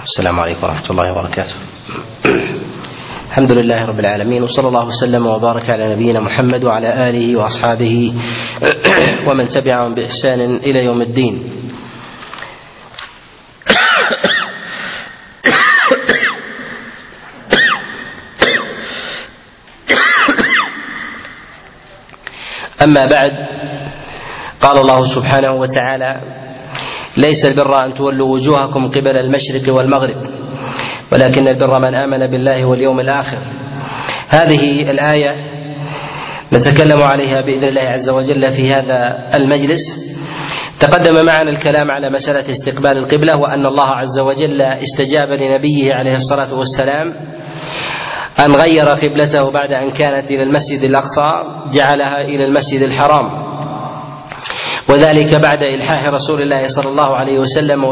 السلام عليكم ورحمة الله وبركاته. الحمد لله رب العالمين، وصلى الله وسلم وبارك على نبينا محمد وعلى آله وأصحابه ومن تبعهم بإحسان إلى يوم الدين. أما بعد، قال الله سبحانه وتعالى: ليس البر أن تولوا وجوهكم قبل المشرق والمغرب ولكن البر من آمن بالله واليوم الآخر. هذه الآية نتكلم عليها بإذن الله عز وجل في هذا المجلس. تقدم معنا الكلام على مسألة استقبال القبلة، وأن الله عز وجل استجاب لنبيه عليه الصلاة والسلام أن غير قبلته بعد أن كانت إلى المسجد الأقصى جعلها إلى المسجد الحرام، وذلك بعد إلحاح رسول الله صلى الله عليه وسلم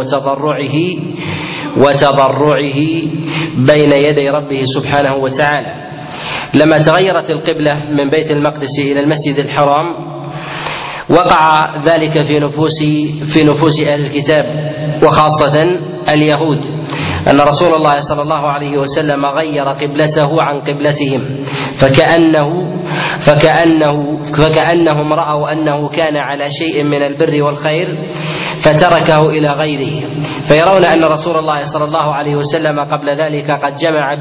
وتضرعه بين يدي ربه سبحانه وتعالى. لما تغيرت القبلة من بيت المقدس إلى المسجد الحرام وقع ذلك في نفوس أهل الكتاب وخاصة اليهود، أن رسول الله صلى الله عليه وسلم غير قبلته عن قبلتهم، فكأنهم رأوا أنه كان على شيء من البر والخير فتركه إلى غيره، فيرون أن رسول الله صلى الله عليه وسلم قبل ذلك قد جمع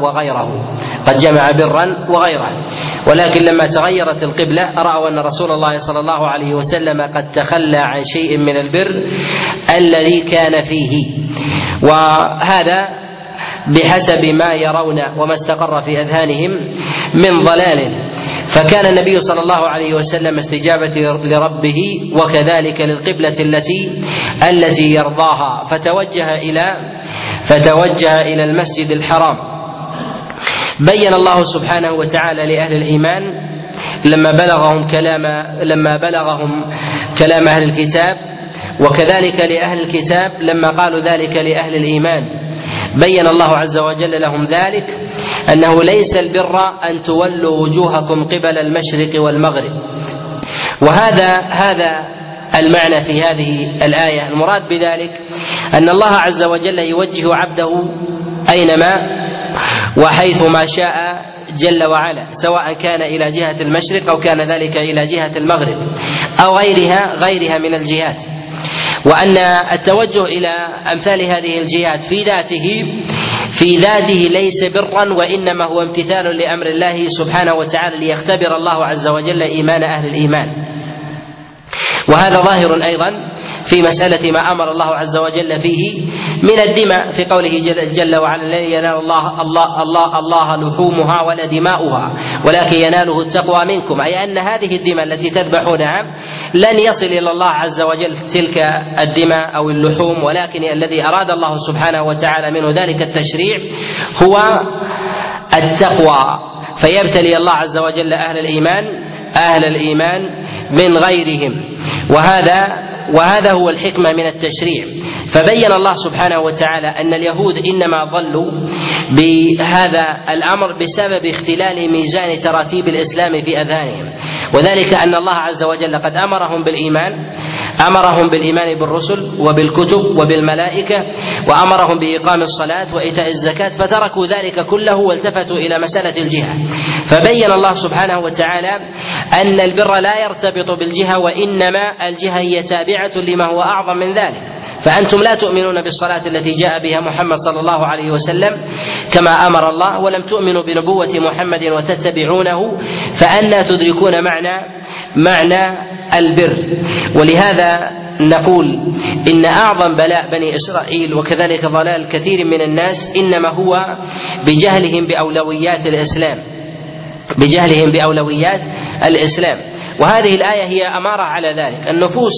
برا وغيره، ولكن لما تغيرت القبلة رأوا أن رسول الله صلى الله عليه وسلم قد تخلى عن شيء من البر الذي كان فيه، وهذا بحسب ما يرون وما استقر في أذهانهم من ضلال. فكان النبي صلى الله عليه وسلم استجابة لربه وكذلك للقبلة التي يرضاها، فتوجه إلى المسجد الحرام. بين الله سبحانه وتعالى لأهل الإيمان لما بلغهم كلام أهل الكتاب، وكذلك لأهل الكتاب لما قالوا ذلك لأهل الإيمان، بين الله عز وجل لهم ذلك أنه ليس البر أن تولوا وجوهكم قبل المشرق والمغرب. وهذا المعنى في هذه الآية. المراد بذلك أن الله عز وجل يوجه عبده أينما وحيثما شاء جل وعلا، سواء كان إلى جهة المشرق أو كان ذلك إلى جهة المغرب أو غيرها من الجهات، وأن التوجه إلى أمثال هذه الجهات في ذاته ليس برا، وإنما هو امتثال لأمر الله سبحانه وتعالى ليختبر الله عز وجل إيمان أهل الإيمان. وهذا ظاهر أيضا في مسألة ما أمر الله عز وجل فيه من الدماء، في قوله جل وعلا: لن ينال الله لحومها ولا دماؤها ولكن يناله التقوى منكم، أي أن هذه الدماء التي تذبحونها لن يصل إلى الله عز وجل تلك الدماء أو اللحوم، ولكن الذي أراد الله سبحانه وتعالى منه ذلك التشريع هو التقوى، فيبتلي الله عز وجل أهل الإيمان من غيرهم، وهذا هو الحكمة من التشريع. فبين الله سبحانه وتعالى أن اليهود إنما ضلوا بهذا الأمر بسبب اختلال ميزان تراتيب الإسلام في أذهانهم، وذلك أن الله عز وجل قد أمرهم بالإيمان بالرسل وبالكتب وبالملائكة، وأمرهم بإقام الصلاة وإيتاء الزكاة، فتركوا ذلك كله والتفتوا إلى مسألة الجهة. فبين الله سبحانه وتعالى أن البر لا يرتبط بالجهة، وإنما الجهة هي تابعة لما هو أعظم من ذلك. فأنتم لا تؤمنون بالصلاة التي جاء بها محمد صلى الله عليه وسلم كما أمر الله، ولم تؤمنوا بنبوة محمد وتتبعونه، فأنا تدركون معنى البر. ولهذا نقول إن أعظم بلاء بني إسرائيل وكذلك ضلال كثير من الناس إنما هو بجهلهم بأولويات الإسلام. وهذه الآية هي أمارة على ذلك. النفوس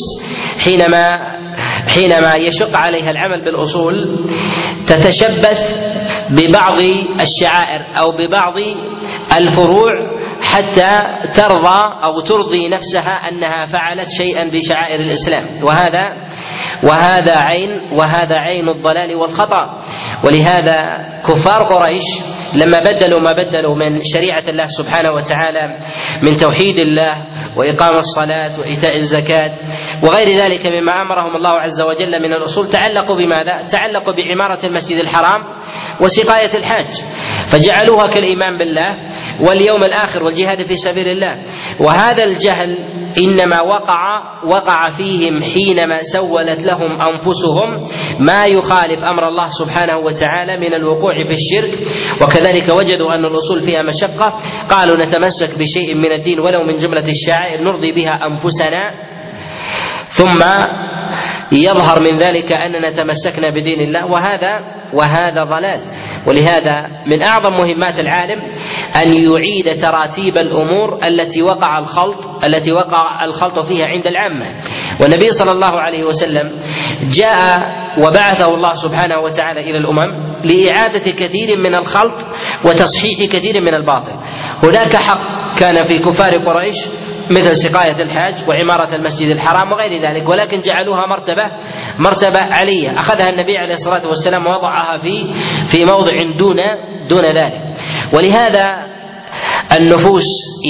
حينما يشق عليها العمل بالأصول تتشبث ببعض الشعائر أو ببعض الفروع حتى ترضى أو ترضي نفسها أنها فعلت شيئا بشعائر الإسلام، وهذا وهذا عين الضلال والخطأ. ولهذا كفار قريش لما بدلوا ما بدلوا من شريعة الله سبحانه وتعالى من توحيد الله وإقام الصلاة وإيتاء الزكاة وغير ذلك مما أمرهم الله عز وجل من الأصول، تعلقوا بماذا؟ تعلقوا بعمارة المسجد الحرام وسقاية الحاج، فجعلوها كالإيمان بالله واليوم الآخر والجهاد في سبيل الله. وهذا الجهل إنما وقع فيهم حينما سولت لهم أنفسهم ما يخالف أمر الله سبحانه وتعالى من الوقوع في الشرك، وكذلك وجدوا أن الأصول فيها مشقة، قالوا نتمسك بشيء من الدين ولو من جملة الشعائر نرضي بها أنفسنا، ثم يظهر من ذلك أننا تمسكنا بدين الله، وهذا ضلال. ولهذا من أعظم مهمات العالم أن يعيد تراتيب الأمور التي وقع الخلط فيها عند العامة. والنبي صلى الله عليه وسلم جاء وبعثه الله سبحانه وتعالى إلى الأمم لإعادة كثير من الخلط وتصحيح كثير من الباطل. هناك حق كان في كفار قريش مثل سقاية الحاج وعمارة المسجد الحرام وغير ذلك، ولكن جعلوها مرتبة علية أخذها النبي عليه الصلاة والسلام ووضعها في موضع دون ذلك. ولهذا النفوس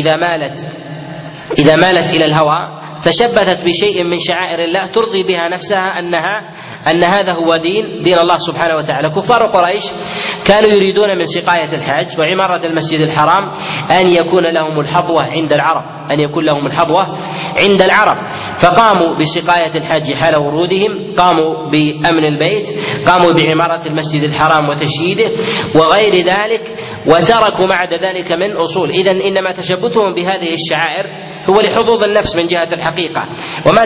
إذا مالت إلى الهوى تشبثت بشيء من شعائر الله ترضي بها نفسها أن هذا هو دين الله سبحانه وتعالى. كفار قريش كانوا يريدون من سقاية الحاج وعمارة المسجد الحرام أن يكون لهم الحظوة عند العرب، فقاموا بسقاية الحاج حال ورودهم، قاموا بأمن البيت، قاموا بعمارة المسجد الحرام وتشييده وغير ذلك، وتركوا بعد ذلك من أصول. إذن إنما تشبثهم بهذه الشعائر هو لحظوظ النفس من جهة الحقيقة، وما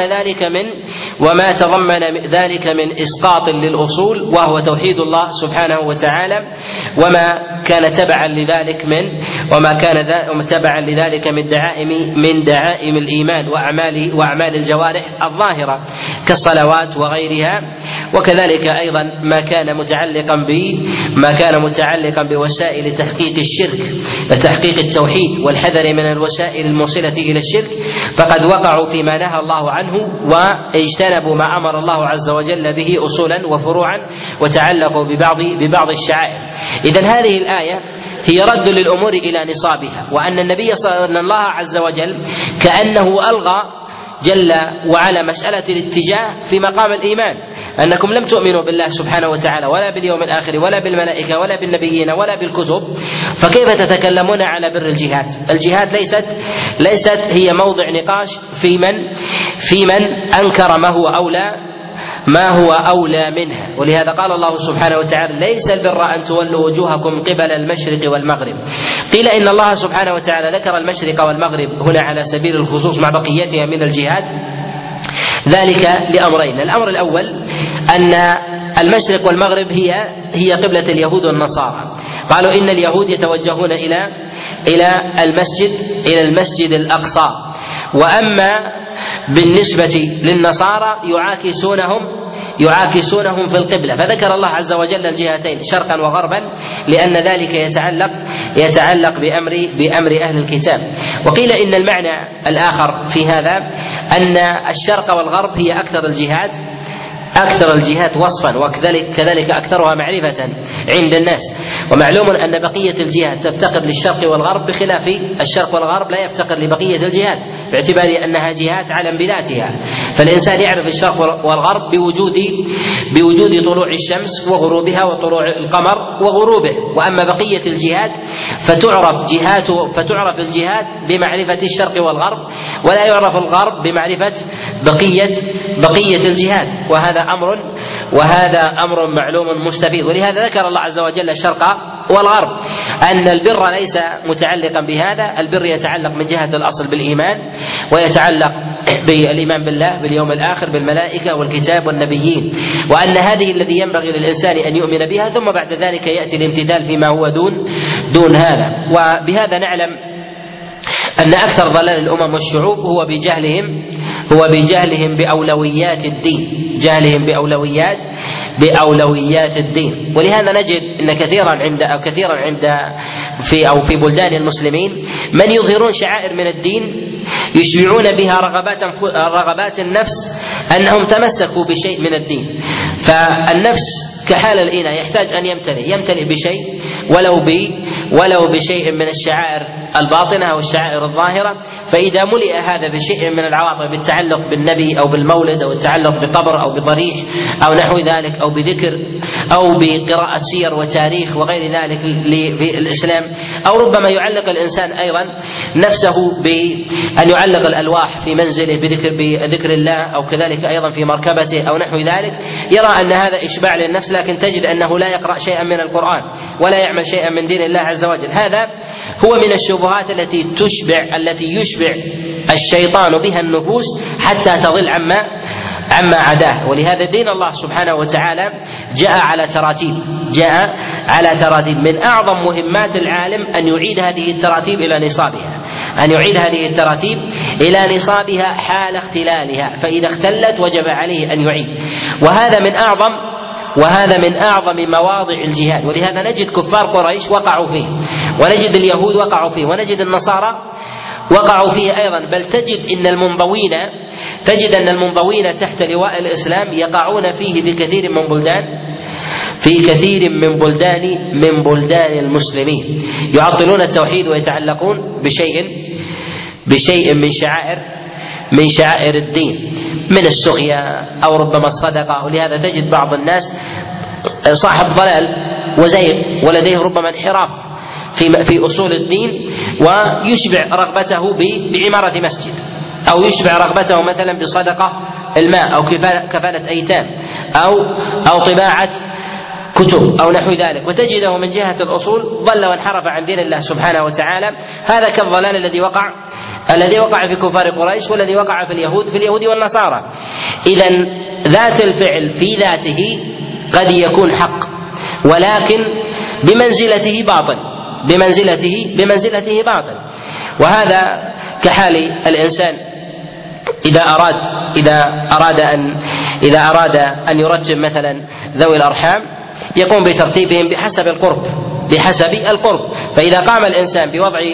تضمن ذلك من إسقاط للأصول وهو توحيد الله سبحانه وتعالى، وما كان تبعا لذلك من دعائم الإيمان وأعمال الجوارح الظاهرة كالصلوات وغيرها، وكذلك أيضا ما كان متعلقا بوسائل تحقيق الشرك وتحقيق التوحيد والحذر من الوسائل الموصلة إلى الشرك، فقد وقعوا فيما نهى الله عنه واجتنبوا ما أمر الله عز وجل به أصولا وفروعا، وتعلقوا ببعض الشعائر. إذن هذه الآية هي رد للأمور إلى نصابها، وأن الله عز وجل كأنه ألغى جل وعلا مسألة الاتجاه في مقام الإيمان، أنكم لم تؤمنوا بالله سبحانه وتعالى ولا باليوم الآخر ولا بالملائكة ولا بالنبيين ولا بالكتب، فكيف تتكلمون على بر الجهاد؟ الجهاد ليست هي موضع نقاش في من أنكر ما هو أولى منها. ولهذا قال الله سبحانه وتعالى ليس البر أن تولوا وجوهكم قبل المشرق والمغرب. قيل إن الله سبحانه وتعالى ذكر المشرق والمغرب هنا على سبيل الخصوص مع بقيتها من الجهاد، ذلك لأمرين. الأمر الأول أن المشرق والمغرب هي قبلة اليهود والنصارى، قالوا إن اليهود يتوجهون إلى المسجد الأقصى، وأما بالنسبة للنصارى يعاكسونهم في القبلة، فذكر الله عز وجل الجهتين شرقا وغربا لأن ذلك يتعلق بأمر أهل الكتاب. وقيل إن المعنى الآخر في هذا أن الشرق والغرب هي أكثر الجهات وصفا، وكذلك أكثرها معرفة عند الناس. ومعلوم أن بقية الجهات تفتقر للشرق والغرب بخلاف الشرق والغرب لا يفتقر لبقية الجهات، باعتبار أنها جهات علم بذاتها، فالإنسان يعرف الشرق والغرب بوجود طلوع الشمس وغروبها وطلوع القمر وغروبه. وأما بقية الجهات فتعرف الجهات بمعرفة الشرق والغرب، ولا يعرف الغرب بمعرفة بقية الجهات، وهذا أمر معلوم مستفيض. ولهذا ذكر الله عز وجل الشرق والغرب، أن البر ليس متعلقا بهذا، البر يتعلق من جهة الأصل بالإيمان، ويتعلق بالإيمان بالله باليوم الآخر بالملائكة والكتاب والنبيين، وأن هذه الذي ينبغي للإنسان أن يؤمن بها، ثم بعد ذلك يأتي الامتثال فيما هو دون هذا. وبهذا نعلم أن أكثر ضلال الأمم والشعوب هو بجهلهم بأولويات الدين، بأولويات الدين. ولهذا نجد أن كثيرا عند في بلدان المسلمين من يظهرون شعائر من الدين يشبعون بها رغبات النفس أنهم تمسكوا بشيء من الدين. فالنفس كحال الإناء يحتاج أن يمتلئ بشيء ولو بشيء من الشعائر الباطنة أو الشعائر الظاهرة. فإذا ملئ هذا بشيء من العواطف بالتعلق بالنبي أو بالمولد أو التعلق بقبر أو بضريح أو نحو ذلك أو بذكر أو بقراءة سير وتاريخ وغير ذلك في الإسلام، أو ربما يعلق الإنسان أيضا نفسه بأن يعلق الألواح في منزله بذكر الله أو كذلك أيضا في مركبته أو نحو ذلك، يرى أن هذا إشباع للنفس، لكن تجد أنه لا يقرأ شيئا من القرآن ولا يعمل شيئا من دين الله عز وجل. هذا هو من الشبهات التي يشبع الشيطان بها النفوس حتى تضل عما عداه. ولهذا دين الله سبحانه وتعالى جاء على تراتيب. من أعظم مهمات العالم أن يعيد هذه التراتيب إلى نصابها حال اختلالها، فإذا اختلت وجب عليه أن يعيد. وهذا من أعظم مواضع الجهاد. ولهذا نجد كفار قريش وقعوا فيه، ونجد اليهود وقعوا فيه، ونجد النصارى وقعوا فيه أيضا. بل تجد أن المنضوين تحت لواء الإسلام يقعون فيه في كثير من بلدان المسلمين، يعطلون التوحيد ويتعلقون بشيء من شعائر الدين، من السقيا أو ربما الصدقة. ولهذا تجد بعض الناس صاحب ضلال وزيغ ولديه ربما انحراف في أصول الدين، ويشبع رغبته بعمارة مسجد، أو يشبع رغبته مثلا بصدقة الماء أو كفالة أيتام أو طباعة كتب أو نحو ذلك، وتجده من جهة الأصول ضل وانحرف عن دين الله سبحانه وتعالى. هذا كالضلال الذي وقع في كفار قريش والذي وقع في اليهود والنصارى. إذن ذات الفعل في ذاته قد يكون حق، ولكن بمنزلته باطل. وهذا كحال الإنسان إذا أراد أن يرتب مثلا ذوي الأرحام، يقوم بترتيبهم بحسب القرب. فإذا قام الإنسان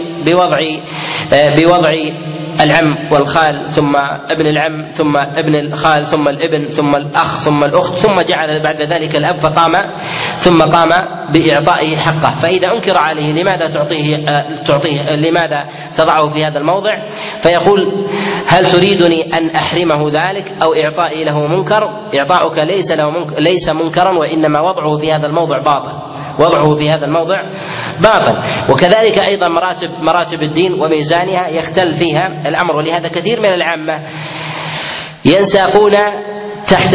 بوضع العم والخال ثم ابن العم ثم ابن الخال ثم الابن ثم الأخ ثم الأخت، ثم جعل بعد ذلك الأب ثم قام بإعطائه حقه، فإذا أنكر عليه لماذا تعطيه لماذا تضعه في هذا الموضع، فيقول هل تريدني أن أحرمه ذلك أو إعطائي له منكر؟ إعطاؤك ليس منكرا، وإنما وضعه في هذا الموضع باطل. وكذلك أيضا مراتب الدين وميزانها يختل فيها الأمر. ولهذا كثير من العامة ينساقون تحت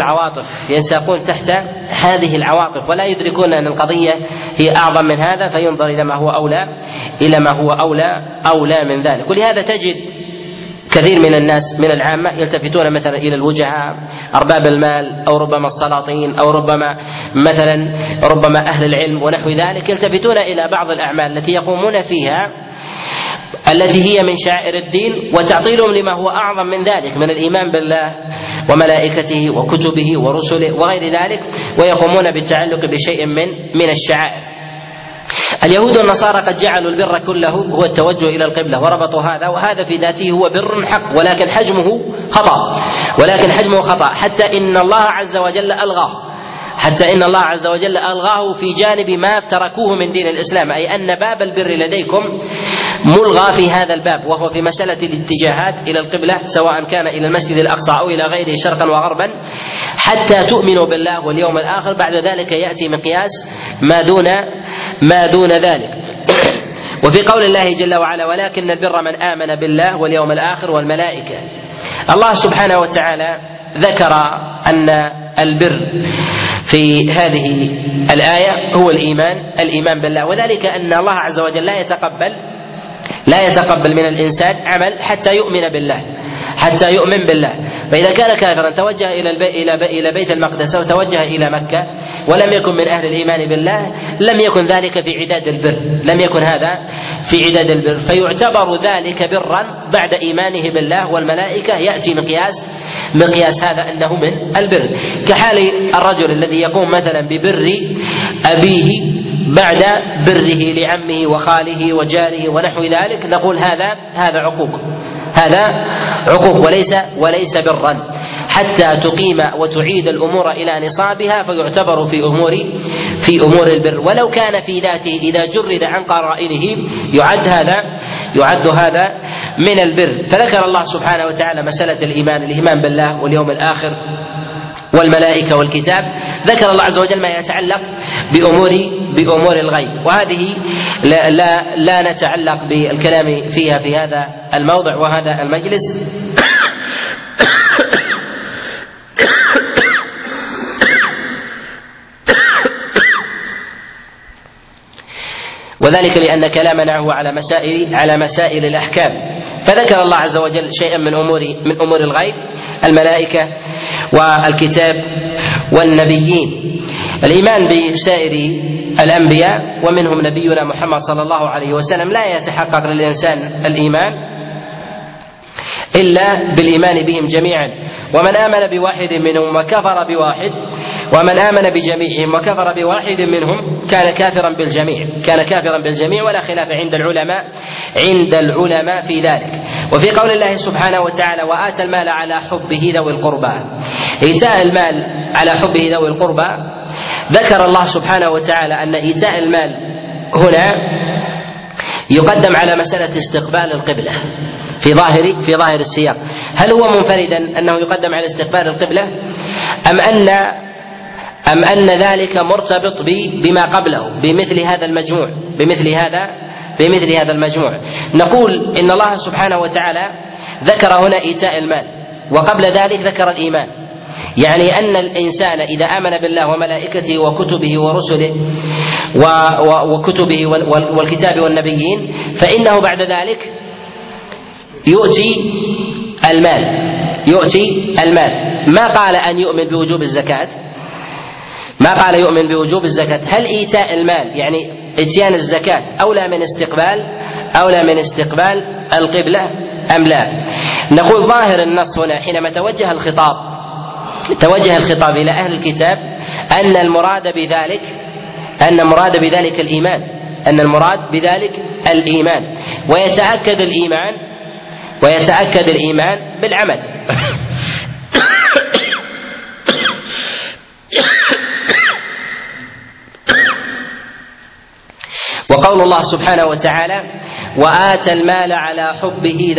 هذه العواطف ولا يدركون أن القضية هي أعظم من هذا، فينظر إلى ما هو أولى من ذلك. ولهذا تجد كثير من الناس من العامة يلتفتون مثلا إلى الوجهاء أرباب المال أو ربما السلاطين أو ربما أهل العلم ونحو ذلك، يلتفتون إلى بعض الأعمال التي يقومون فيها التي هي من شعائر الدين، وتعطيلهم لما هو أعظم من ذلك من الإيمان بالله وملائكته وكتبه ورسله وغير ذلك، ويقومون بالتعلق بشيء من الشعائر. اليهود والنصارى قد جعلوا البر كله هو التوجه إلى القبلة، وربطوا هذا، وهذا في ذاته هو بر حق، ولكن حجمه خطأ، حتى إن الله عز وجل ألغاه في جانب ما تركوه من دين الإسلام، أي أن باب البر لديكم ملغى في هذا الباب، وهو في مسألة الاتجاهات إلى القبلة، سواء كان إلى المسجد الأقصى أو إلى غيره شرقا وغربا، حتى تؤمنوا بالله واليوم الآخر. بعد ذلك يأتي مقياس ما دون ذلك. وفي قول الله جل وعلا ولكن البر من آمن بالله واليوم الآخر والملائكة، الله سبحانه وتعالى ذكر أن البر في هذه الآية هو الإيمان بالله، وذلك أن الله عز وجل لا يتقبل من الإنسان عمل حتى يؤمن بالله. فإذا كان كافرا توجه إلى بيت المقدس أو توجه إلى مكة ولم يكن من أهل الإيمان بالله، لم يكن ذلك في عداد البر، فيعتبر ذلك برا بعد إيمانه بالله والملائكة. يأتي مقياس هذا أنه من البر، كحال الرجل الذي يقوم مثلا ببر أبيه بعد بره لعمه وخاله وجاره ونحو ذلك، نقول هذا هذا عقوق وليس برا، حتى تقيم وتعيد الأمور إلى نصابها فيعتبر في أمور البر، ولو كان في ذاته إذا جرد عن قرائنه يعد هذا من البر. فذكر الله سبحانه وتعالى مسألة الإيمان بالله واليوم الآخر والملائكة والكتاب، ذكر الله عز وجل ما يتعلق بأمور الغيب، وهذه لا نتعلق بالكلام فيها في هذا الموضع وهذا المجلس. وذلك لأن كلامنا هو على مسائل الأحكام، فذكر الله عز وجل شيئا من أمور الغيب، الملائكة والكتاب والنبيين. الإيمان بسائر الأنبياء ومنهم نبينا محمد صلى الله عليه وسلم لا يتحقق للإنسان الإيمان إلا بالإيمان بهم جميعا، ومن آمن بواحد منهم وكفر بواحد، ومن آمن بجميعهم وكفر بواحد منهم كان كافرا بالجميع، ولا خلاف عند العلماء في ذلك. وفي قول الله سبحانه وتعالى وآتى المال على حبه ذوي القربى، إيتاء المال على حبه ذوي القربى، ذكر الله سبحانه وتعالى أن إيتاء المال هنا يقدم على مسألة استقبال القبلة في ظاهر السياق. هل هو منفردا أنه يقدم على استقبال القبلة، أم أن ذلك مرتبط بما قبله بمثل هذا المجموع؟ نقول إن الله سبحانه وتعالى ذكر هنا إيتاء المال، وقبل ذلك ذكر الإيمان، يعني أن الإنسان إذا آمن بالله وملائكته وكتبه ورسله وكتبه والكتاب والنبيين فإنه بعد ذلك يؤتي المال. ما قال أن يؤمن بوجوب الزكاة، هل إيتاء المال يعني إتيان الزكاة أولى من استقبال القبلة أم لا؟ نقول ظاهر النص هنا حينما توجه الخطاب إلى أهل الكتاب أن المراد بذلك الإيمان، ويتأكد الإيمان بالعمل. وقول الله سبحانه وتعالى وآتى المال على حبه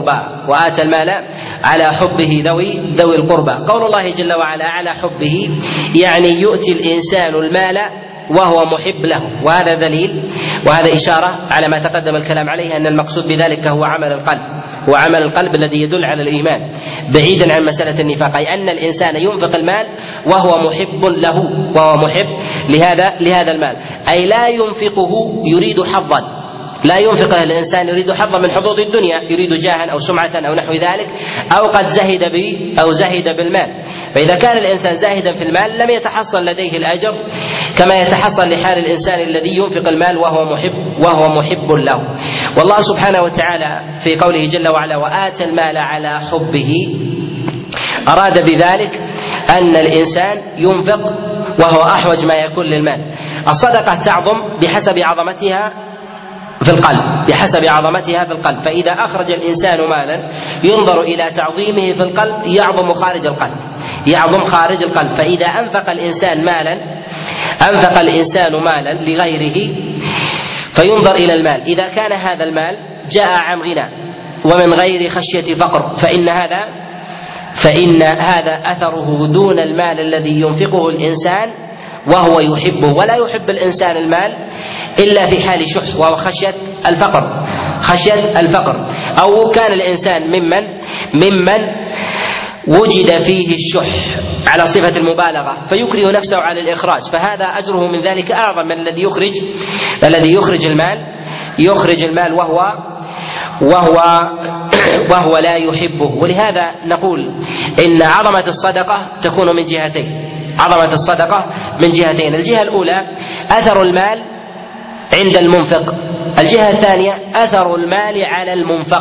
ذوي القربى، قول الله جل وعلا على حبه يعني يؤتي الإنسان المال وهو محب له، وهذا دليل وهذا إشارة على ما تقدم الكلام عليه أن المقصود بذلك هو عمل القلب الذي يدل على الإيمان بعيدا عن مسألة النفاق، أي أن الإنسان ينفق المال وهو محب له، وهو محب لهذا المال، أي لا ينفقه يريد حظا، لا ينفق الإنسان يريد حظا من حظوظ الدنيا، يريد جاها أو سمعة أو نحو ذلك، أو قد زهد بالمال. فإذا كان الإنسان زاهدا في المال لم يتحصل لديه الأجر كما يتحصل لحال الإنسان الذي ينفق المال وهو محب له. والله سبحانه وتعالى في قوله جل وعلا وآتى المال على حبه أراد بذلك أن الإنسان ينفق وهو أحوج ما يكون للمال. الصدقة تعظم بحسب عظمتها في القلب، فإذا أخرج الإنسان مالا ينظر إلى تعظيمه في القلب يعظم خارج القلب، فإذا أنفق الإنسان مالا لغيره فينظر إلى المال، إذا كان هذا المال جاء عن غنى ومن غير خشية فقر فإن هذا أثره دون المال الذي ينفقه الإنسان وهو يحبه، ولا يحب الإنسان المال إلا في حال شح وهو خشية الفقر، أو كان الإنسان ممن وجد فيه الشح على صفة المبالغة فيكره نفسه على الإخراج، فهذا أجره من ذلك أعظم من الذي يخرج المال وهو لا يحبه. ولهذا نقول إن عظمة الصدقة تكون من جهتين، الجهة الأولى أثر المال عند المنفق، الجهة الثانية أثر المال على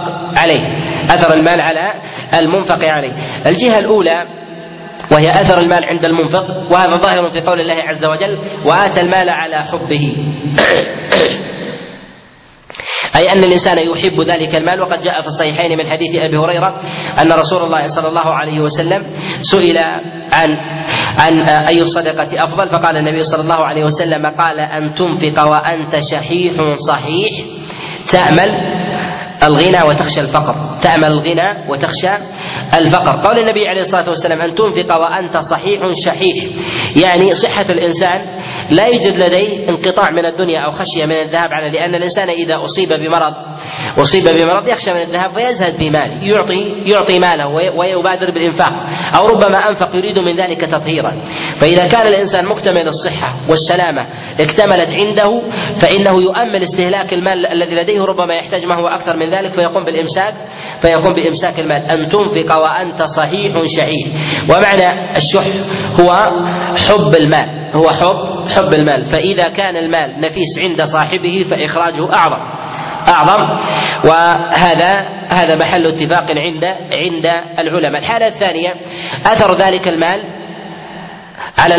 المنفق عليه. الجهة الأولى وهي أثر المال عند المنفق، وهذا ظاهر في قول الله عز وجل وآتى المال على حبه أي أن الإنسان يحب ذلك المال. وقد جاء في الصحيحين من حديث أبي هريرة أن رسول الله صلى الله عليه وسلم سئل عن أي الصدقة أفضل، فقال النبي صلى الله عليه وسلم: قال أن تنفق وأنت شحيح صحيح تأمل الغنى وتخشى الفقر. تأمل الغنى وتخشى الفقر. قول النبي عليه الصلاة والسلام أن تنفق وأنت صحيح شحيح، يعني صحة الإنسان لا يوجد لديه انقطاع من الدنيا أو خشية من الذهاب عنه، لأن الإنسان إذا أصيب بمرض يخشى من الذهاب فيزهد بماله، يعطي ماله ويبادر بالإنفاق، أو ربما أنفق يريد من ذلك تطهيرا. فإذا كان الإنسان مكتمل الصحة والسلامة اكتملت عنده فإنه يؤمل استهلاك المال الذي لديه، ربما يحتاج ما هو أكثر من ذلك فيقوم بإمساك المال. أن تنفق وأنت صحيح شحيح. ومعنى الشح هو حب المال، هو حب المال. فإذا كان المال نفيس عند صاحبه فإخراجه أعظم، وهذا محل اتفاق عند العلماء. الحالة الثانية أثر ذلك المال على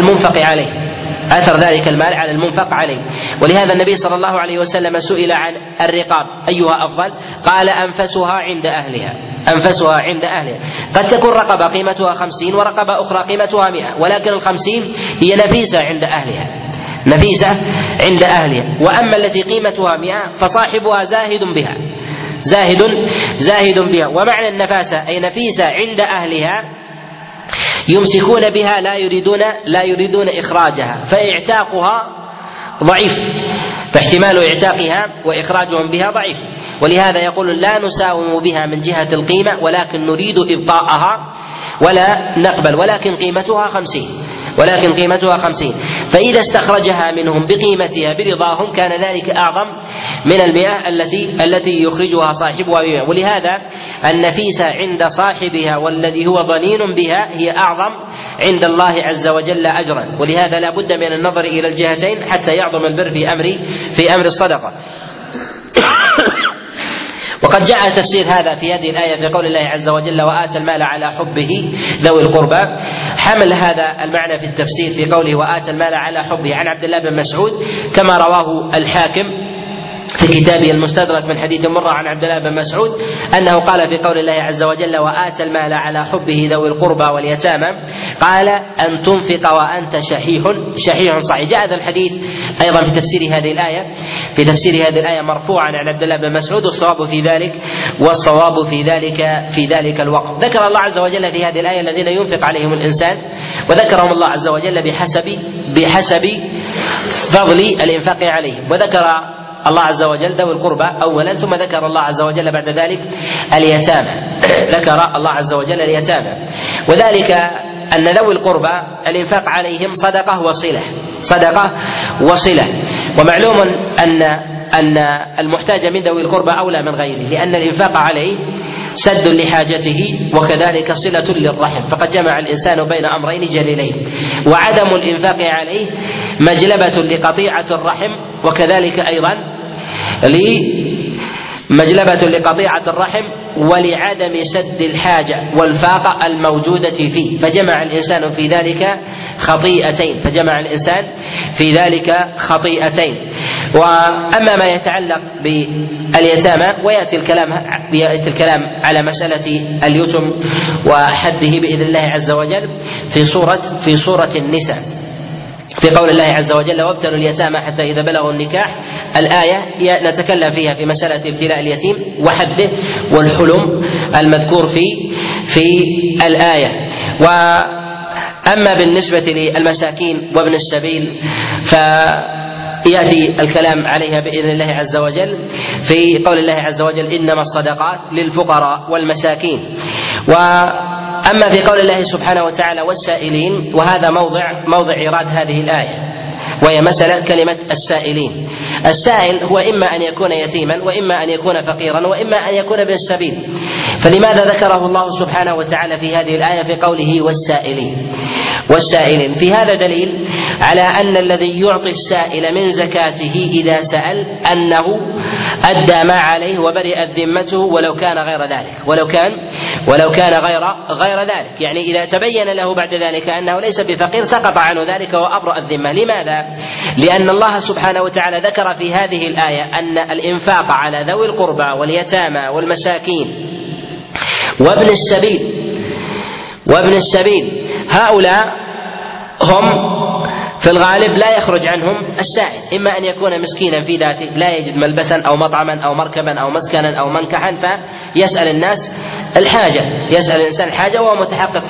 المنفق عليه، ولهذا النبي صلى الله عليه وسلم سئل عن الرقاب أيها أفضل، قال أنفسها عند أهلها. قد تكون رقبة قيمتها 50 ورقبة أخرى قيمتها 100، ولكن 50 هي نفيسة عند أهلها، وأما التي قيمتها 100 فصاحبها زاهد بها. ومعنى النفاسة أي نفيسة عند أهلها يمسكون بها لا يريدون إخراجها، فإعتاقها ضعيف، فاحتمال إعتاقها وإخراجهم بها ضعيف. ولهذا يقول: لا نساوم بها من جهة القيمة ولكن نريد إبقاءها ولا نقبل، ولكن قيمتها 50. فإذا استخرجها منهم بقيمتها برضاهم كان ذلك أعظم من 100 التي يخرجها صاحبها بها. ولهذا النفيسة عند صاحبها والذي هو ضنين بها هي أعظم عند الله عز وجل أجرا. ولهذا لا بد من النظر إلى الجهتين حتى يعظم البر في أمر الصدقة. وقد جاء تفسير هذا في هذه الآية في قول الله عز وجل: وآتى المال على حبه ذوي القربى. حمل هذا المعنى في التفسير في قوله وآتى المال على حبه عن عبد الله بن مسعود، كما رواه الحاكم في كتابه المستدرك من حديث مرة عن عبد الله بن مسعود أنه قال في قول الله عز وجل: وآتى المال على حبه ذوي القربى واليتامى، قال: أن تنفق وأنت شحيح صحيح. جاء هذا الحديث أيضا في تفسير هذه الآية مرفوعا عن عبد الله بن مسعود، والصواب في ذلك الوقت. ذكر الله عز وجل في هذه الآية الذين ينفق عليهم الإنسان، وذكرهم الله عز وجل بحسب فضل الإنفاق عليهم، وذكر الله عز وجل ذوي القربى أولا، ثم ذكر الله عز وجل بعد ذلك اليتامى. وذلك أن ذوي القربى الإنفاق عليهم صدقة وصلة. ومعلوم أن المحتاج من ذوي القربى أولى من غيره، لأن الإنفاق عليه سد لحاجته وكذلك صلة للرحم، فقد جمع الإنسان بين أمرين جليلين. وعدم الإنفاق عليه مجلبة لقطيعة الرحم، وكذلك أيضا مجلبة لقطيعة الرحم ولعدم سد الحاجة والفاقة الموجودة فيه، فجمع الإنسان في ذلك خطيئتين. وأما ما يتعلق باليتامى ويأتي الكلام على مسألة اليتم وحده بإذن الله عز وجل في سورة النساء، في قول الله عز وجل: وابتلوا اليتامى حتى إذا بلغوا النكاح. الآية نتكلم فيها في مسألة ابتلاء اليتيم وحده والحلم المذكور في الآية. وأما بالنسبة للمساكين وابن السبيل فيأتي الكلام عليها بإذن الله عز وجل في قول الله عز وجل: إنما الصدقات للفقراء والمساكين. أما في قول الله سبحانه وتعالى: والسائلين، وهذا موضع إيراد هذه الآية، وهي مسألة كلمة السائلين. السائل هو إما أن يكون يتيما، وإما أن يكون فقيرا، وإما أن يكون ابن السبيل. فلماذا ذكره الله سبحانه وتعالى في هذه الآية في قوله والسائلين؟ في هذا دليل على أن الذي يعطي السائل من زكاته إذا سأل أنه أدى ما عليه وبرئت ذمته ولو كان غير ذلك، ولو كان غير ذلك، يعني إذا تبين له بعد ذلك أنه ليس بفقير سقط عنه ذلك وأبرأ الذمة. لماذا؟ لأن الله سبحانه وتعالى ذكر في هذه الآية أن الإنفاق على ذوي القربى واليتامى والمساكين وابن السبيل هؤلاء هم في الغالب لا يخرج عنهم السائل، إما أن يكون مسكينا في ذاته لا يجد ملبسا أو مطعما أو مركبا أو مسكنا أو منكحا فيسأل الناس الحاجة، يسأل الإنسان الحاجة وهو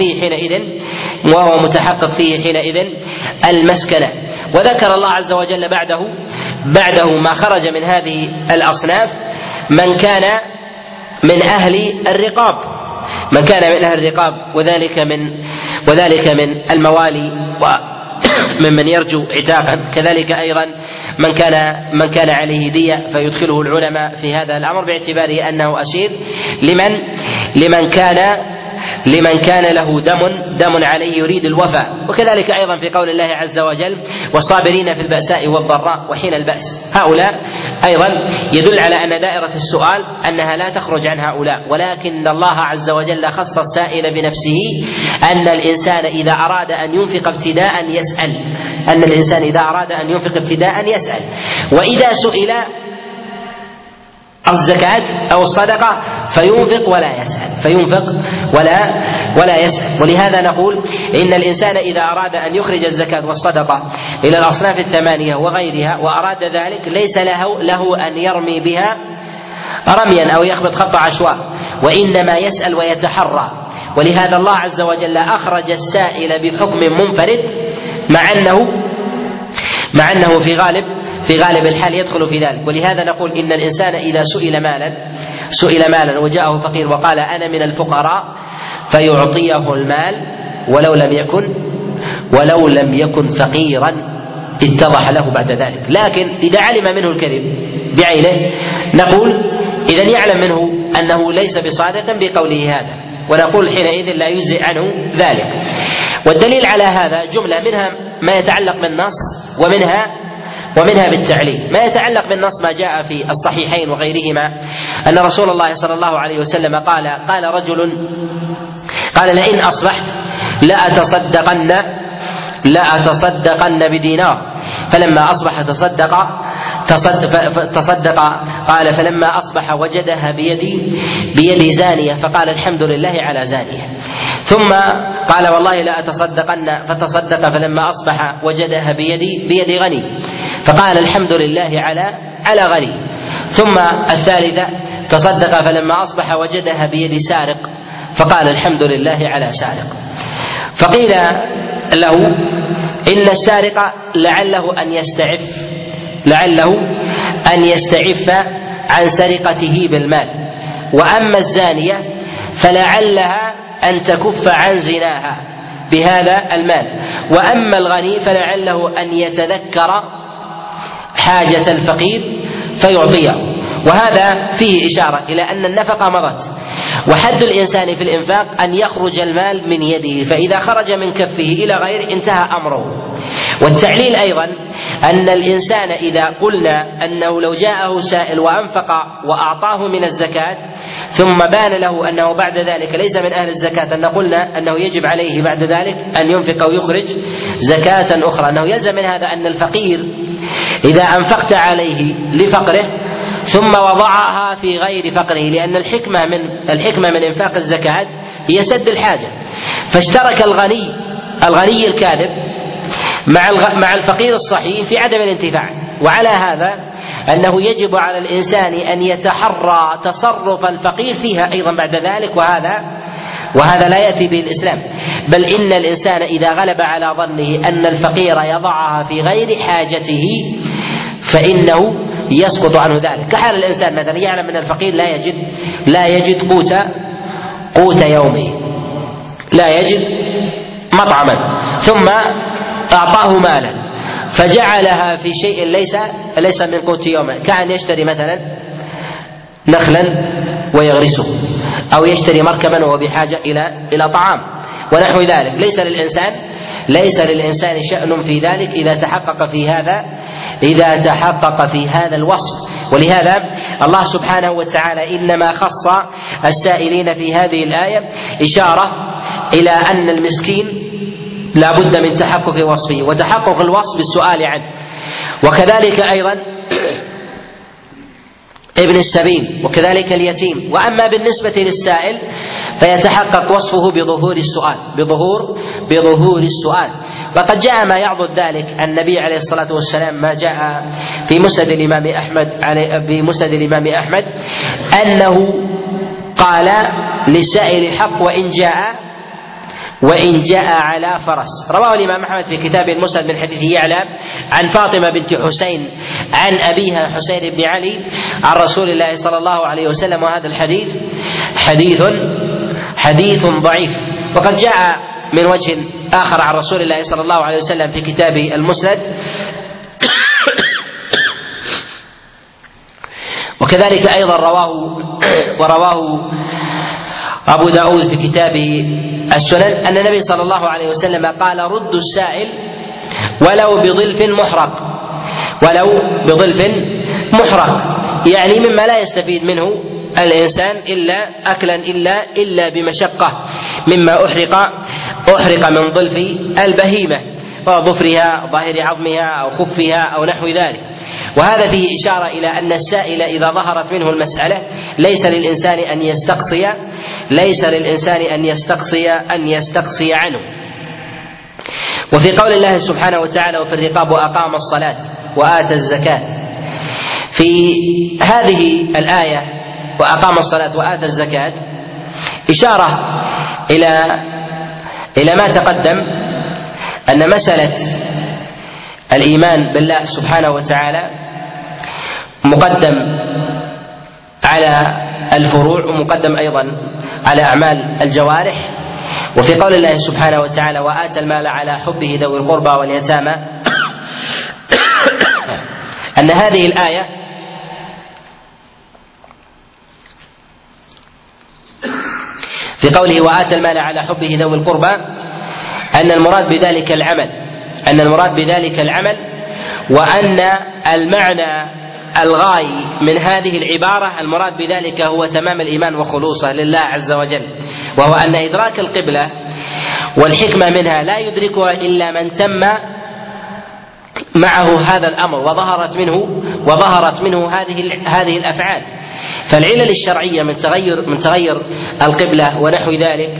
متحقق فيه حينئذ المسكنة. وذكر الله عز وجل بعده ما خرج من هذه الأصناف من كان من أهل الرقاب وذلك من الموالي وممن يرجو عتاقا، كذلك أيضا من كان عليه دية فيدخله العلماء في هذا الأمر باعتباره أنه أسير لمن كان له دم عليه يريد الوفاء. وكذلك أيضا في قول الله عز وجل والصابرين في البأساء والضراء وحين البأس، هؤلاء أيضا يدل على أن دائرة السؤال أنها لا تخرج عن هؤلاء، ولكن الله عز وجل خص السائل بنفسه أن الإنسان إذا أراد أن ينفق ابتداء يسأل، وإذا سئل الزكاة أو الصدقة فينفق ولا يسأل. ولهذا نقول إن الإنسان إذا أراد أن يخرج الزكاة والصدقة إلى الأصناف الثمانية وغيرها وأراد ذلك ليس له أن يرمي بها رميا أو يخبط خط عشواء، وإنما يسأل ويتحرى. ولهذا الله عز وجل أخرج السائل بحكم منفرد مع أنه في غالب الحال يدخل في ذلك. ولهذا نقول إن الإنسان إذا سئل مالا وجاءه فقير وقال أنا من الفقراء فيعطيه المال ولو لم يكن فقيرا اتضح له بعد ذلك. لكن إذا علم منه الكذب بعينه نقول إذن يعلم منه أنه ليس بصادق بقوله هذا، ونقول حينئذ لا يجزئ عنه ذلك. والدليل على هذا جملة منها ما يتعلق بالنص ومنها بالتعليل. ما يتعلق بالنص ما جاء في الصحيحين وغيرهما أن رسول الله صلى الله عليه وسلم قال رجل لئن أصبحت لأتصدقن بدينار، فلما أصبح تصدق قال فلما أصبح وجدها بيد زانية فقال الحمد لله على زانية، ثم قال والله لا أتصدقن فتصدق فلما أصبح وجدها بيد غني فقال الحمد لله على غني، ثم الثالثة تصدق فلما أصبح وجدها بيد سارق فقال الحمد لله على سارق. فقيل له إن السارق لعله أن يستعف عن سرقته بالمال، وأما الزانية فلعلها أن تكف عن زناها بهذا المال، وأما الغني فلعله أن يتذكر حاجة الفقير فيعطيه. وهذا فيه إشارة إلى أن النفقة مضت، وحد الإنسان في الإنفاق أن يخرج المال من يده، فإذا خرج من كفه إلى غيره انتهى أمره. والتعليل أيضا أن الإنسان إذا قلنا أنه لو جاءه سائل وأنفق وأعطاه من الزكاة ثم بان له أنه بعد ذلك ليس من أهل الزكاة، أن قلنا أنه يجب عليه بعد ذلك أن ينفق أو يخرج زكاة أخرى، أنه يلزم من هذا أن الفقير إذا أنفقت عليه لفقره ثم وضعها في غير فقره، لأن الحكمة من إنفاق الزكاة هي سد الحاجة، فاشترك الغني الكاذب مع الفقير الصحيح في عدم الانتفاع. وعلى هذا أنه يجب على الإنسان أن يتحرى تصرف الفقير فيها أيضا بعد ذلك، وهذا لا يأتي به الإسلام، بل إن الإنسان إذا غلب على ظنه أن الفقير يضعها في غير حاجته فإنه يسقط عنه ذلك. كحال الإنسان مثلا يعلم أن الفقير لا يجد قوت يومه، لا يجد مطعما، ثم أعطاه مالا فجعلها في شيء ليس من قوت يومه، كأن يشتري مثلا نخلا ويغرسه أو يشتري مركبا وهو بحاجة إلى طعام ونحو ذلك. ليس للإنسان شأن في ذلك إذا تحقق في هذا الوصف. ولهذا الله سبحانه وتعالى إنما خص السائلين في هذه الآية إشارة إلى أن المسكين لا بد من تحقق وصفه وتحقق الوصف بالسؤال عنه، وكذلك أيضا ابن السبيل وكذلك اليتيم. وأما بالنسبة للسائل فيتحقق وصفه بظهور السؤال. وقد جاء ما يعضد ذلك النبي عليه الصلاة والسلام ما جاء في مسند الإمام أحمد أنه قال للسائل حق وإن جاء على فرس. رواه الإمام أحمد في كتاب المسند من حديث يعلى عن فاطمة بنت حسين عن أبيها حسين بن علي عن رسول الله صلى الله عليه وسلم، وهذا الحديث حديث ضعيف. وقد جاء من وجه آخر عن رسول الله صلى الله عليه وسلم في كتاب المسند وكذلك أيضا رواه أبو داود في كتابه السنن أن النبي صلى الله عليه وسلم قال ردوا السائل ولو بظلف محرق، يعني مما لا يستفيد منه الإنسان إلا أكلا إلا بمشقة، مما أحرق من ظلف البهيمة وظفرها ظاهر عظمها أو خفها أو نحو ذلك. وهذا فيه إشارة إلى أن السائل إذا ظهرت منه المسألة ليس للإنسان أن يستقصي عنه. وفي قول الله سبحانه وتعالى وفي الرقاب وأقام الصلاة وآتى الزكاة، في هذه الآية وأقام الصلاة وآتى الزكاة إشارة إلى ما تقدم أن مسألة الإيمان بالله سبحانه وتعالى مقدم على الفروع ومقدم أيضا على أعمال الجوارح. وفي قول الله سبحانه وتعالى وآتى المال على حبه ذوي القربى واليتامى أن هذه الآية في قوله وآتى المال على حبه ذوي القربى أن المراد بذلك العمل، وأن المعنى الغاية من هذه العبارة المراد بذلك هو تمام الإيمان وخلوصه لله عز وجل، وهو أن إدراك القبلة والحكمة منها لا يدركها إلا من تم معه هذا الأمر وظهرت منه هذه الأفعال. فالعلل الشرعية من تغير القبلة ونحو ذلك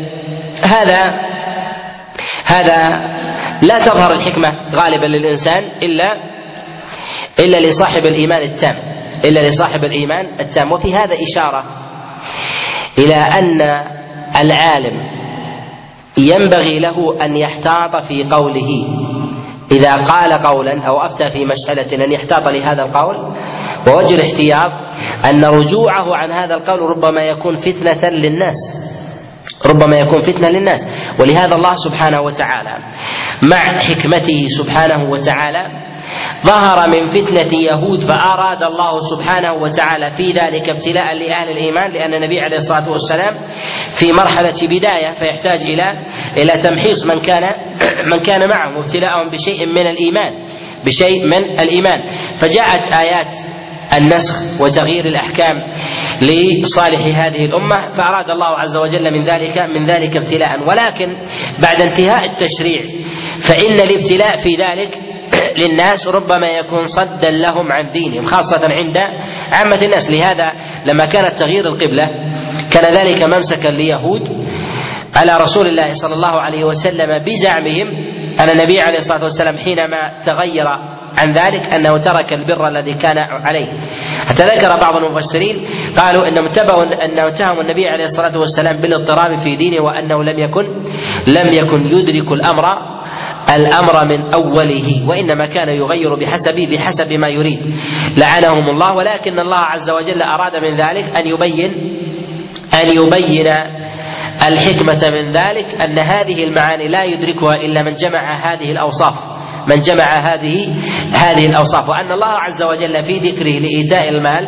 هذا لا تظهر الحكمة غالبا للإنسان إلا لصاحب الإيمان التام. وفي هذا إشارة إلى أن العالم ينبغي له أن يحتاط في قوله إذا قال قولا أو أفتى في مسألة أن يحتاط لهذا القول، ووجه الاحتياط أن رجوعه عن هذا القول ربما يكون فتنة للناس. ولهذا الله سبحانه وتعالى مع حكمته سبحانه وتعالى ظهر من فتنة يهود، فأراد الله سبحانه وتعالى في ذلك ابتلاء لأهل الإيمان، لأن النبي عليه الصلاة والسلام في مرحلة بداية فيحتاج إلى تمحيص من كان معه وابتلاءهم بشيء من الإيمان. فجاءت آيات النسخ وتغيير الأحكام لصالح هذه الأمة، فأراد الله عز وجل من ذلك ابتلاء. ولكن بعد انتهاء التشريع فإن الابتلاء في ذلك للناس ربما يكون صدا لهم عن دينهم، خاصة عند عامة الناس. لهذا لما كانت تغيير القبلة كان ذلك ممسكا ليهود على رسول الله صلى الله عليه وسلم بزعمهم أن النبي عليه الصلاة والسلام حينما تغير عن ذلك أنه ترك البر الذي كان عليه. حتى ذكر بعض المفسرين قالوا أنه اتهموا النبي عليه الصلاة والسلام بالاضطراب في دينه، وأنه لم يكن يدرك الأمر من أوله، وإنما كان يغير بحسب ما يريد، لعنهم الله. ولكن الله عز وجل أراد من ذلك أن يبين الحكمة من ذلك، أن هذه المعاني لا يدركها إلا من جمع هذه الأوصاف، وأن الله عز وجل في ذكره لإيتاء المال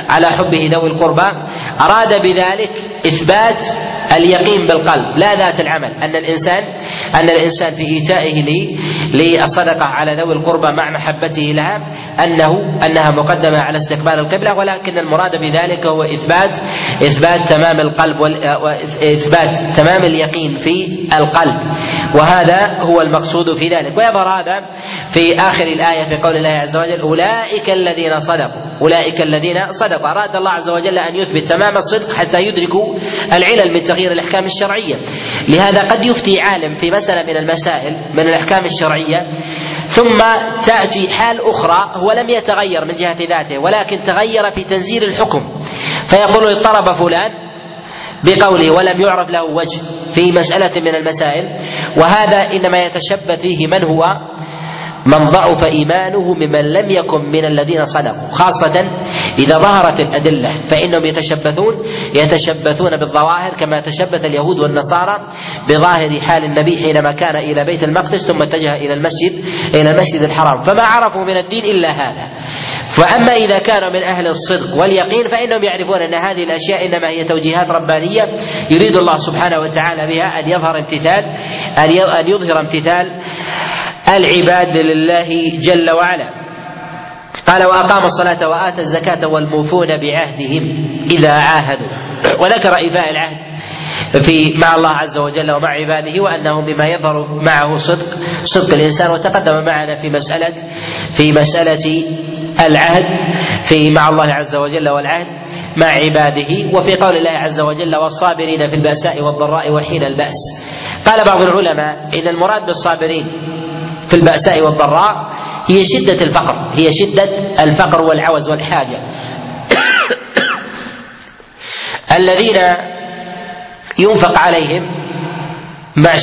على حبه ذوي القربى أراد بذلك إثبات اليقين بالقلب لا ذات العمل، أن الإنسان في إيتائه للصدقة على ذوي القربى مع محبته لها أنها مقدمة على استقبال القبلة، ولكن المراد بذلك هو إثبات تمام القلب وإثبات تمام اليقين في القلب، وهذا هو المقصود في ذلك. ويظهر هذا في آخر الآية في قول الله عز وجل أولئك الذين صدقوا. أراد الله عز وجل أن يثبت تمام الصدق حتى يدركوا العلل من تغيير الأحكام الشرعية. لهذا قد يفتي عالم في مسألة من المسائل من الأحكام الشرعية ثم تأتي حال أخرى هو لم يتغير من جهة ذاته ولكن تغير في تنزيل الحكم، فيقول اضطرب فلان بقوله ولم يعرف له وجه في مسألة من المسائل، وهذا إنما يتشبث فيه من ضعف إيمانه ممن لم يكن من الذين صدقوا، خاصة إذا ظهرت الأدلة فإنهم يتشبثون بالظواهر كما تشبث اليهود والنصارى بظاهر حال النبي حينما كان إلى بيت المقدس ثم اتجه إلى المسجد الحرام، فما عرفوا من الدين إلا هذا. فأما إذا كانوا من أهل الصدق واليقين فإنهم يعرفون أن هذه الأشياء إنما هي توجيهات ربانية يريد الله سبحانه وتعالى بها أن يظهر امتثال العباد لله جل وعلا. قال وأقام الصلاة وآتى الزكاة والموفون بعهدهم إذا عاهدوا، وذكر إيفاء العهد مع الله عز وجل ومع عباده وأنه بما يظهر معه صدق الإنسان، وتقدم معنا في مسألة العهد مع الله عز وجل والعهد مع عباده. وفي قول الله عز وجل والصابرين في البأساء والضراء وحين البأس، قال بعض العلماء إن المراد بالصابرين في البأساء والضراء هي شدة الفقر والعوز والحاجة الذين ينفق عليهم مع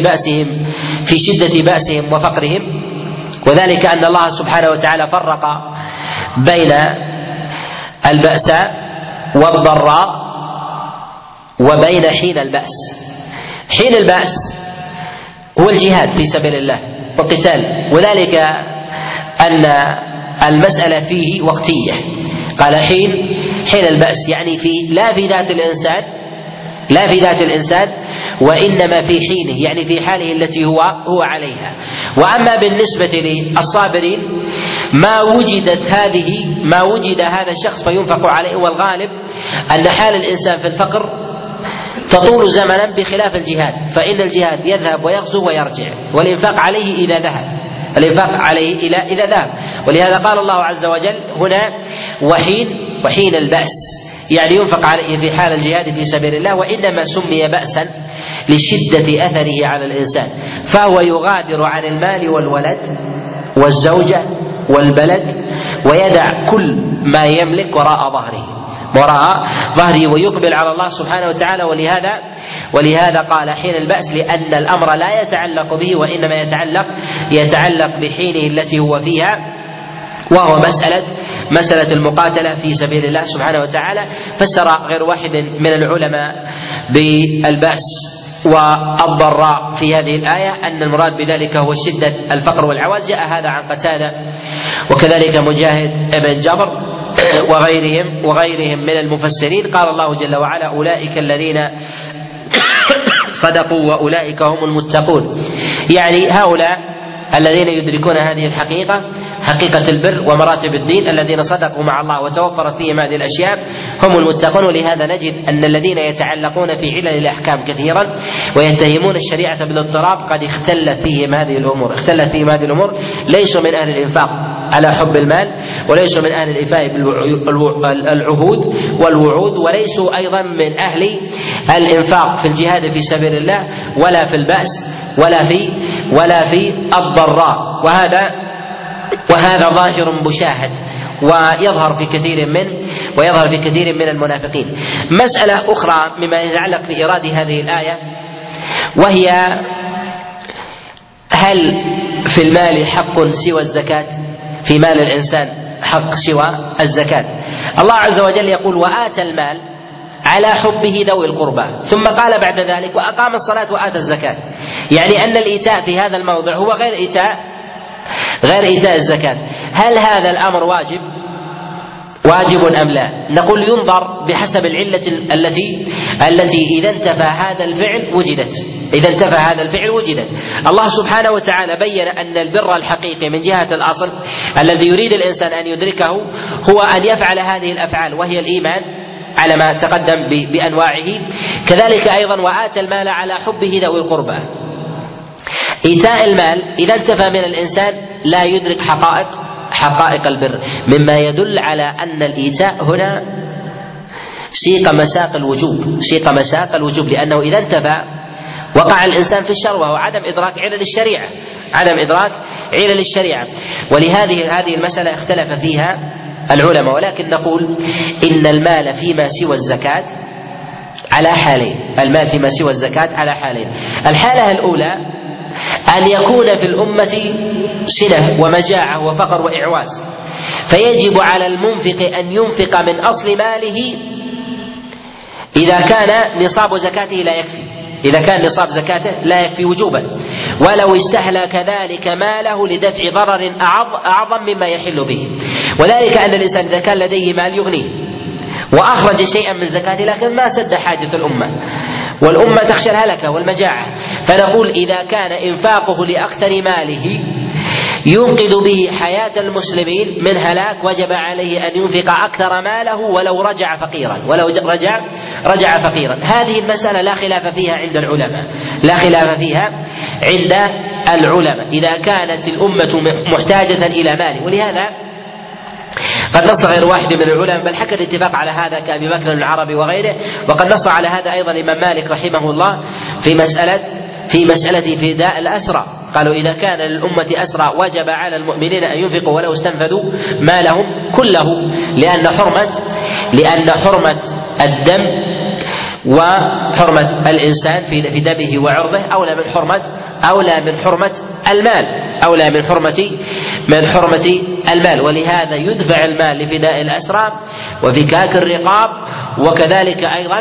شدة بأسهم وفقرهم، وذلك أن الله سبحانه وتعالى فرق بين البأساء والضراء وبين حين البأس. حين البأس هو الجهاد في سبيل الله والقتال، وذلك أن المسألة فيه وقتية. قال حين البأس يعني لا في ذات الإنسان وإنما في حينه، يعني في حاله التي هو عليها. وأما بالنسبة للصابرين ما وجد هذا الشخص فينفق عليه، والغالب أن حال الإنسان في الفقر تطول زمنا بخلاف الجهاد، فإن الجهاد يذهب ويغزو ويرجع، والإنفاق عليه إذا ذهب. ولهذا قال الله عز وجل هنا وحين البأس، يعني ينفق عليه في حال الجهاد في سبيل الله، وإنما سمي بأسا لشدة أثره على الإنسان، فهو يغادر عن المال والولد والزوجة والبلد ويدع كل ما يملك وراء ظهره ويقبل على الله سبحانه وتعالى. ولهذا قال حين البأس، لأن الأمر لا يتعلق به وإنما يتعلق بحينه التي هو فيها، وهو مسألة المقاتلة في سبيل الله سبحانه وتعالى. فسر غير واحد من العلماء بالبأس والضراء في هذه الآية أن المراد بذلك هو شدة الفقر والعوز. جاء هذا عن قتادة وكذلك مجاهد ابن جبر وغيرهم من المفسرين. قال الله جل وعلا أولئك الذين صدقوا وأولئك هم المتقون، يعني هؤلاء الذين يدركون هذه الحقيقة، حقيقة البر ومراتب الدين، الذين صدقوا مع الله وتوفرت فيهم هذه الأشياء هم المتقون. ولهذا نجد أن الذين يتعلقون في علل الأحكام كثيرا ويتهمون الشريعة بالاضطراب قد اختلت فيهم هذه الأمور، ليسوا من أهل الإنفاق على حب المال، وليسوا من أهل الإفاء بالعهود والوعود، وليسوا أيضا من أهل الإنفاق في الجهاد في سبيل الله ولا في البأس ولا في الضراء. وهذا ظاهر مشاهد ويظهر في كثير من المنافقين. مسألة أخرى مما يتعلق بإيراد هذه الآية، وهي هل في المال حق سوى الزكاة؟ في مال الإنسان حق سوى الزكاة؟ الله عز وجل يقول وآتى المال على حبه ذوي القربى، ثم قال بعد ذلك وأقام الصلاة وآتى الزكاة، يعني أن الإيتاء في هذا الموضع هو غير إيتاء الزكاة. هل هذا الأمر واجب واجب أم لا؟ نقول ينظر بحسب العلة التي إذا انتفى هذا الفعل وجدت. الله سبحانه وتعالى بين أن البر الحقيقي من جهة الأصل الذي يريد الإنسان أن يدركه هو أن يفعل هذه الأفعال، وهي الإيمان على ما تقدم بأنواعه. كذلك أيضا وآتى المال على حبه ذوي القربى. إيتاء المال إذا انتفى من الإنسان لا يدرك حقائق البر، مما يدل على أن الإيتاء هنا سيق مساق الوجوب، لأنه إذا انتفى وقع الإنسان في الشر، وهو عدم إدراك علل الشريعة. ولهذه المسألة اختلف فيها العلماء، ولكن نقول إن المال فيما سوى الزكاة على حالين. الحالة الأولى أن يكون في الأمة سنة ومجاعة وفقر وإعواز، فيجب على المنفق أن ينفق من أصل ماله إذا كان نصاب زكاته لا يكفي وجوبا، ولو استهلك ذلك ماله لدفع ضرر أعظم مما يحل به. وذلك أن الإنسان إذا كان لديه مال يغنيه وأخرج شيئا من زكاته لكن ما سد حاجة الأمة، والأمة تخشى الهلكة والمجاعة، فنقول إذا كان إنفاقه لأكثر ماله ينقذ به حياة المسلمين من هلاك، وجب عليه أن ينفق أكثر ماله ولو رجع فقيرا. هذه المسألة لا خلاف فيها عند العلماء إذا كانت الأمة محتاجة إلى ماله. ولهذا قد نص غير واحد من العلماء، بل حكى الاتفاق على هذا كأبي بكر العربي وغيره، وقد نص على هذا أيضا الإمام مالك رحمه الله في مسألة فداء الأسرى. قالوا إذا كان للأمة أسرى وجب على المؤمنين أن ينفقوا ولو استنفذوا مالهم كله، لأن حرمة الدم وحرمة الإنسان في دمه وعرضه أولى من حرمة المال. ولهذا يدفع المال لفداء الأسرى وفكاك الرقاب، وكذلك أيضا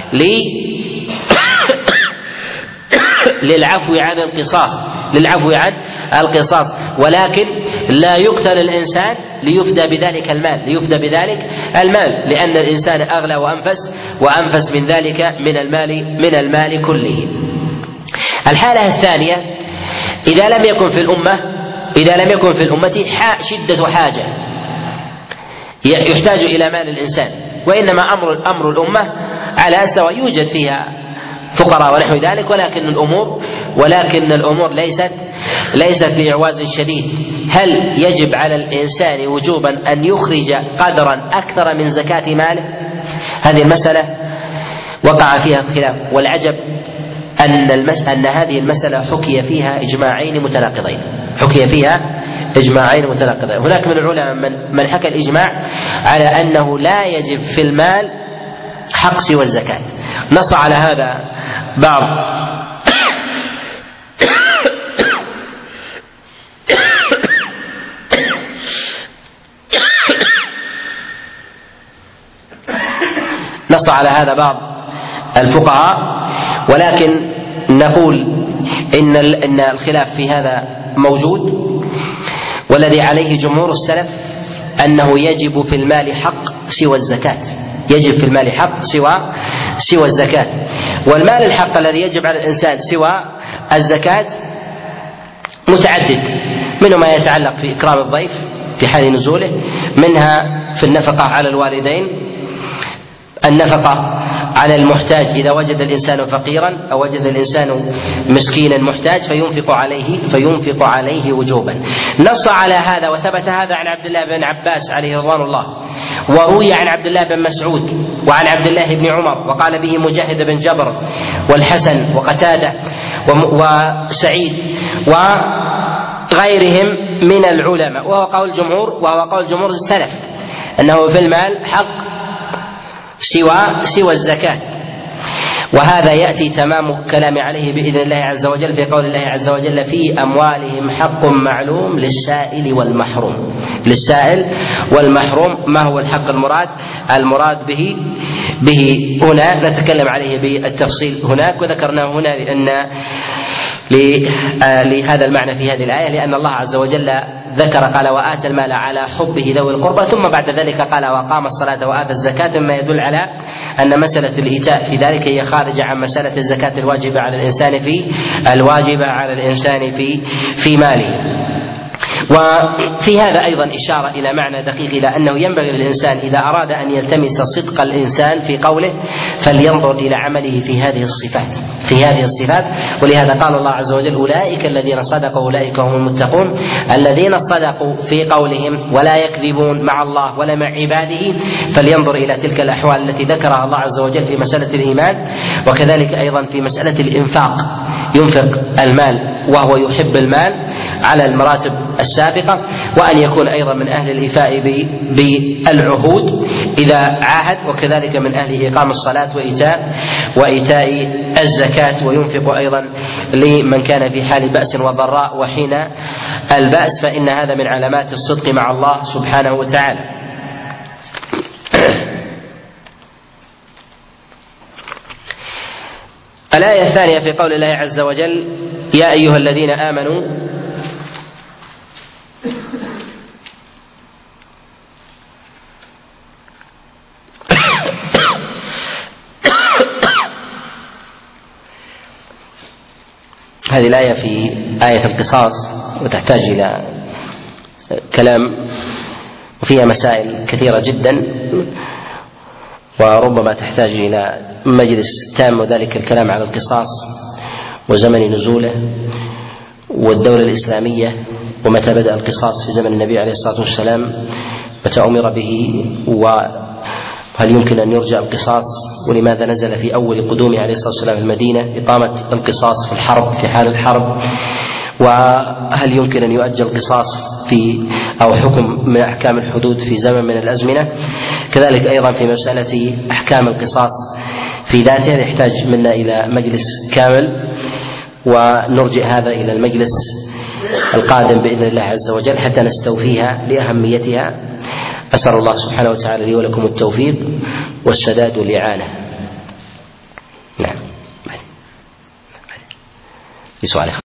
للعفو عن القصاص، ولكن لا يقتل الإنسان ليفدى بذلك المال، لأن الإنسان أغلى وأنفس من ذلك من المال كله. الحالة الثانية إذا لم يكن في الأمة شدة حاجة يحتاج إلى مال الإنسان، وإنما أمر الأمة على سواء، يوجد فيها فقراء ونحو ذلك، ولكن الأمور ليست بإعواز شديد. هل يجب على الإنسان وجوبا أن يخرج قدرا أكثر من زكاة ماله؟ هذه المسألة وقع فيها الخلاف، والعجب أن هذه المسألة حكي فيها إجماعين متناقضين. هناك من العلماء من حكى الإجماع على أنه لا يجب في المال حق سوى الزكاة. نص على هذا بعض الفقهاء، ولكن نقول إن الخلاف في هذا موجود، والذي عليه جمهور السلف أنه يجب في المال حق سوى الزكاة. والمال الحق الذي يجب على الإنسان سوى الزكاة متعدد، منه ما يتعلق في إكرام الضيف في حال نزوله، منها في النفقة على الوالدين، النفقة على المحتاج إذا وجد الإنسان فقيرا أو وجد الإنسان مسكينا محتاج فينفق عليه وجوبا. نص على هذا وثبت هذا عن عبد الله بن عباس عليه رضوان الله، وروي عن عبد الله بن مسعود وعن عبد الله بن عمر، وقال به مجاهد بن جبر والحسن وقتادة وسعيد وغيرهم من العلماء، وهو قول جمهور السلف أنه في المال حق سوى الزكاة. وهذا يأتي تمام الكلام عليه بإذن الله عز وجل في قول الله عز وجل: في أموالهم حق معلوم للسائل والمحروم. ما هو الحق المراد به هنا؟ نتكلم عليه بالتفصيل هناك، وذكرناه هنا لأن لهذا المعنى في هذه الآية، لأن الله عز وجل ذكر قال وآتى المال على حبه ذوي القربى، ثم بعد ذلك قال وأقام الصلاة وآتى الزكاة، مما يدل على أن مسألة الإيتاء في ذلك هي خارجة عن مسألة الزكاة الواجبة على الإنسان في ماله. وفي هذا أيضا إشارة إلى معنى دقيق، إلى أنه ينبغي للإنسان إذا أراد أن يلتمس صدق الإنسان في قوله فلينظر إلى عمله في هذه الصفات. ولهذا قال الله عز وجل أولئك الذين صدقوا أولئك هم المتقون، الذين صدقوا في قولهم ولا يكذبون مع الله ولا مع عباده. فلينظر إلى تلك الأحوال التي ذكرها الله عز وجل في مسألة الإيمان، وكذلك أيضا في مسألة الإنفاق، ينفق المال وهو يحب المال على المراتب السابقة، وأن يكون أيضا من أهل الإيفاء بالعهود إذا عاهد، وكذلك من أهل إقام الصلاة وإيتاء الزكاة، وينفق أيضا لمن كان في حال بأس وضراء وحين البأس، فإن هذا من علامات الصدق مع الله سبحانه وتعالى. الآية الثانية في قول الله عز وجل يا أيها الذين آمنوا هذه الآية في آية القصاص، وتحتاج إلى كلام، وفيها مسائل كثيرة جدا، وربما تحتاج إلى مجلس تام، وذلك الكلام على القصاص وزمن نزوله والدولة الإسلامية، ومتى بدأ القصاص في زمن النبي عليه الصلاة والسلام، متى أمر به، وهل يمكن أن يرجع القصاص، ولماذا نزل في أول قدومه عليه الصلاة والسلام في المدينة إقامة القصاص في الحرب، في حال الحرب، وهل يمكن أن يؤجل القصاص أو حكم من أحكام الحدود في زمن من الأزمنة. كذلك أيضا في مسألة أحكام القصاص في ذاته يحتاج منا إلى مجلس كامل، ونرجع هذا إلى المجلس القادم بإذن الله عز وجل حتى نستوفيها لأهميتها. أسأل الله سبحانه وتعالى لي ولكم التوفيق والسداد والإعانة. نعم. في سؤال.